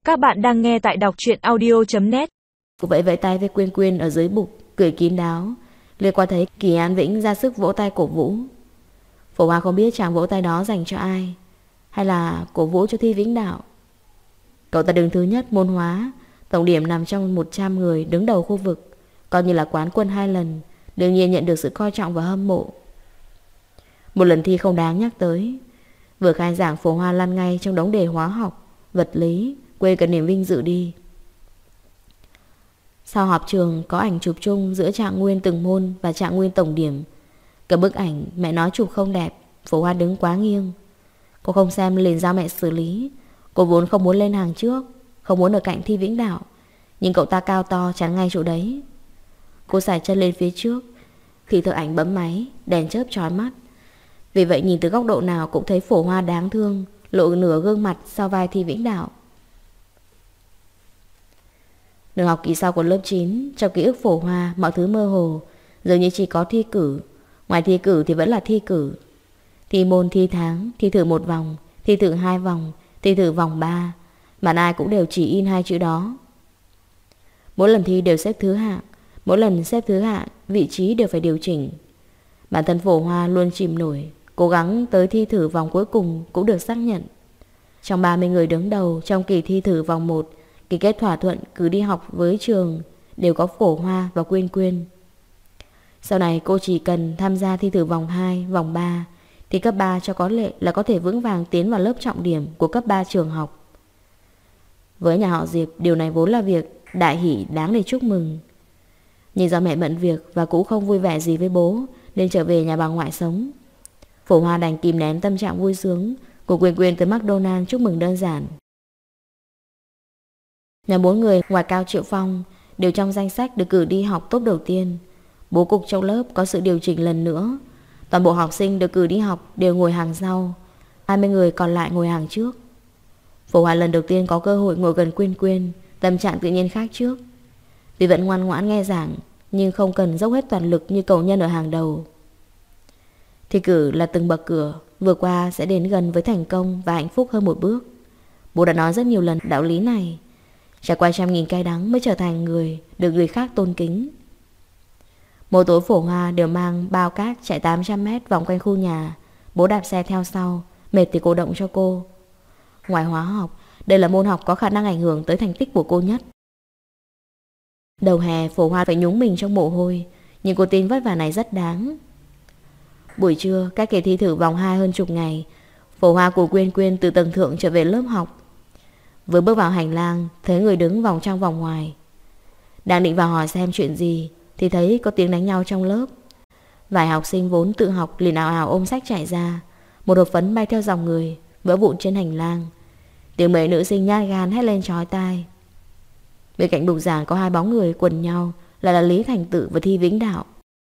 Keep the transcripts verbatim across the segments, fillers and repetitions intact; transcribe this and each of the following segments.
Các bạn đang nghe tại đọc truyện audio chấm net. Cô vẫy vẫy tay với Quyên Quyên ở dưới bục, cười kín đáo. Liếc qua thấy Kỳ An Vĩnh ra sức vỗ tay cổ vũ. Phổ Hoa không biết chàng vỗ tay đó dành cho ai, hay là cổ vũ cho Thi Vĩnh Đạo. Cậu ta đứng thứ nhất môn hóa, tổng điểm nằm trong một trăm người đứng đầu khu vực, coi như là quán quân hai lần, đương nhiên nhận được sự coi trọng và hâm mộ. Một lần thi không đáng nhắc tới. Vừa khai giảng, Phổ Hoa lăn ngay trong đống đề hóa học, vật lý, quên cả niềm vinh dự đi. Sau họp trường có ảnh chụp chung giữa Trạng Nguyên từng môn và Trạng Nguyên tổng điểm. Cả bức ảnh mẹ nói chụp không đẹp, Phổ Hoa đứng quá nghiêng. Cô không xem liền giao mẹ xử lý. Cô vốn không muốn lên hàng trước, không muốn ở cạnh Thi Vĩnh Đạo, nhưng cậu ta cao to chắn ngay chỗ đấy. Cô sải chân lên phía trước, thì thợ ảnh bấm máy, đèn chớp chói mắt. Vì vậy nhìn từ góc độ nào cũng thấy Phổ Hoa đáng thương, lộ nửa gương mặt sau vai Thi Vĩnh Đạo. Nửa học kỳ sau của lớp chín, trong ký ức Phổ Hoa mọi thứ mơ hồ, dường như chỉ có thi cử. Ngoài thi cử thì vẫn là thi cử. Thi môn, thi tháng, thi thử một vòng, thi thử hai vòng, thi thử vòng ba, mà ai cũng đều chỉ in hai chữ đó. Mỗi lần thi đều xếp thứ hạng, mỗi lần xếp thứ hạng, vị trí đều phải điều chỉnh. Bản thân Phổ Hoa luôn chìm nổi, cố gắng tới thi thử vòng cuối cùng cũng được xác nhận. Trong ba mươi người đứng đầu trong kỳ thi thử vòng một, ký kết thỏa thuận cứ đi học với trường đều có Phổ Hoa và Quyên Quyên. Sau này cô chỉ cần tham gia thi thử vòng hai, vòng ba thì cấp ba cho có lệ là có thể vững vàng tiến vào lớp trọng điểm của cấp ba trường học. Với nhà họ Diệp, điều này vốn là việc đại hỷ đáng để chúc mừng. Nhưng do mẹ bận việc và cũng không vui vẻ gì với bố nên trở về nhà bà ngoại sống. Phổ Hoa đành kìm nén tâm trạng vui sướng của Quyên Quyên tới McDonald's chúc mừng đơn giản. Nhà bốn người ngoài Cao Triệu Phong đều trong danh sách được cử đi học top đầu tiên. Bố cục trong lớp có sự điều chỉnh lần nữa. Toàn bộ học sinh được cử đi học đều ngồi hàng sau, hai mươi người còn lại ngồi hàng trước. Phổ Hoa lần đầu tiên có cơ hội ngồi gần Quyên Quyên, tâm trạng tự nhiên khác trước. Tuy vẫn ngoan ngoãn nghe giảng, nhưng không cần dốc hết toàn lực như cậu nhân ở hàng đầu. Thi cử là từng bậc cửa, vừa qua sẽ đến gần với thành công và hạnh phúc hơn một bước. Bố đã nói rất nhiều lần đạo lý này. Trải qua trăm nghìn cay đắng mới trở thành người được người khác tôn kính. Mỗi tối Phổ Hoa đều mang bao cát chạy tám trăm mét vòng quanh khu nhà. Bố đạp xe theo sau, mệt thì cô động cho cô. Ngoài hóa học, đây là môn học có khả năng ảnh hưởng tới thành tích của cô nhất. Đầu hè Phổ Hoa phải nhúng mình trong mồ hôi, nhưng cô tin vất vả này rất đáng. Buổi trưa, cách kỳ thi thử vòng hai hơn chục ngày, Phổ Hoa của Quyên Quyên từ tầng thượng trở về lớp học. Vừa bước vào hành lang, thấy người đứng vòng trong vòng ngoài. Đang định vào hỏi xem chuyện gì thì thấy có tiếng đánh nhau trong lớp. Vài học sinh vốn tự học liền ào ào ôm sách chạy ra. Một hộp phấn bay theo dòng người, vỡ vụn trên hành lang. Tiếng mấy nữ sinh nhát gan hét lên chói tai. Bên cạnh bục giảng có hai bóng người quần nhau, là là Lý Thành Tự và Thi Vĩnh Đạo.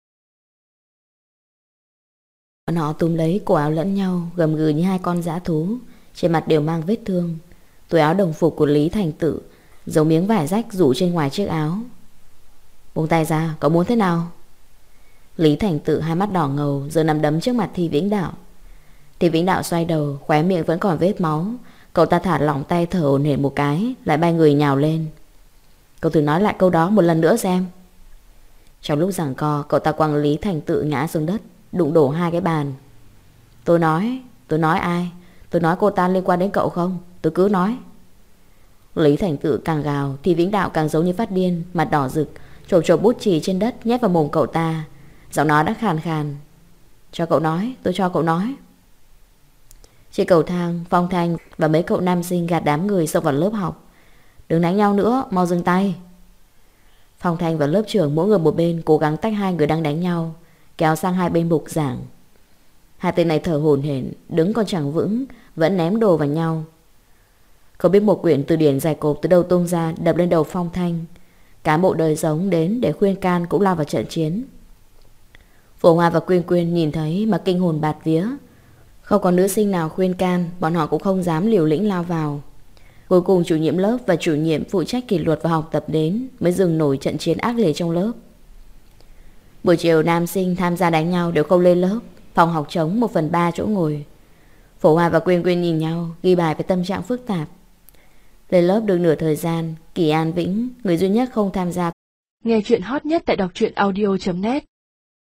Bọn họ túm lấy cổ áo lẫn nhau, gầm gừ như hai con dã thú, trên mặt đều mang vết thương. Túi áo đồng phục của Lý Thành Tự giống miếng vải rách rủ trên ngoài chiếc áo. Buông tay ra, cậu muốn thế nào? Lý Thành Tự hai mắt đỏ ngầu giờ nằm đấm trước mặt Thi Vĩnh Đạo. Thi Vĩnh Đạo xoay đầu, khóe miệng vẫn còn vết máu. Cậu ta thả lỏng tay thở hổn hển một cái, lại bay người nhào lên. Cậu thử nói lại câu đó một lần nữa xem. Trong lúc giằng co, cậu ta quăng Lý Thành Tự ngã xuống đất, đụng đổ hai cái bàn. Tôi nói, tôi nói ai? Tôi nói cô ta liên quan đến cậu không? Tôi cứ nói. Lý Thành Tự càng gào, Thi Vĩnh Đạo càng giống như phát điên, mặt đỏ rực, chộp chộp bút chì trên đất nhét vào mồm cậu ta. Giọng nói đã khàn khàn. Cho cậu nói, tôi cho cậu nói. Trên cầu thang, Phong Thanh và mấy cậu nam sinh gạt đám người xông vào lớp học. Đừng đánh nhau nữa, mau dừng tay. Phong Thanh và lớp trưởng mỗi người một bên cố gắng tách hai người đang đánh nhau, kéo sang hai bên bục giảng. Hai tên này thở hổn hển, đứng còn chẳng vững, vẫn ném đồ vào nhau. Không biết một quyển từ điển dài cộp từ đâu tung ra đập lên đầu Phong Thanh. Cả bộ đời giống đến để khuyên can cũng lao vào trận chiến. Phổ Hoa và Quyên Quyên nhìn thấy mà kinh hồn bạt vía. Không có nữ sinh nào khuyên can, bọn họ cũng không dám liều lĩnh lao vào. Cuối cùng chủ nhiệm lớp và chủ nhiệm phụ trách kỷ luật và học tập đến mới dừng nổi trận chiến ác liệt trong lớp. Buổi chiều nam sinh tham gia đánh nhau đều không lên lớp, phòng học trống một phần ba chỗ ngồi. Phổ Hoa và Quyên Quyên nhìn nhau, ghi bài với tâm trạng phức tạp. Lên lớp được nửa thời gian, Kỳ An Vĩnh, người duy nhất không tham gia. Nghe chuyện hot nhất tại đọc truyện audio chấm net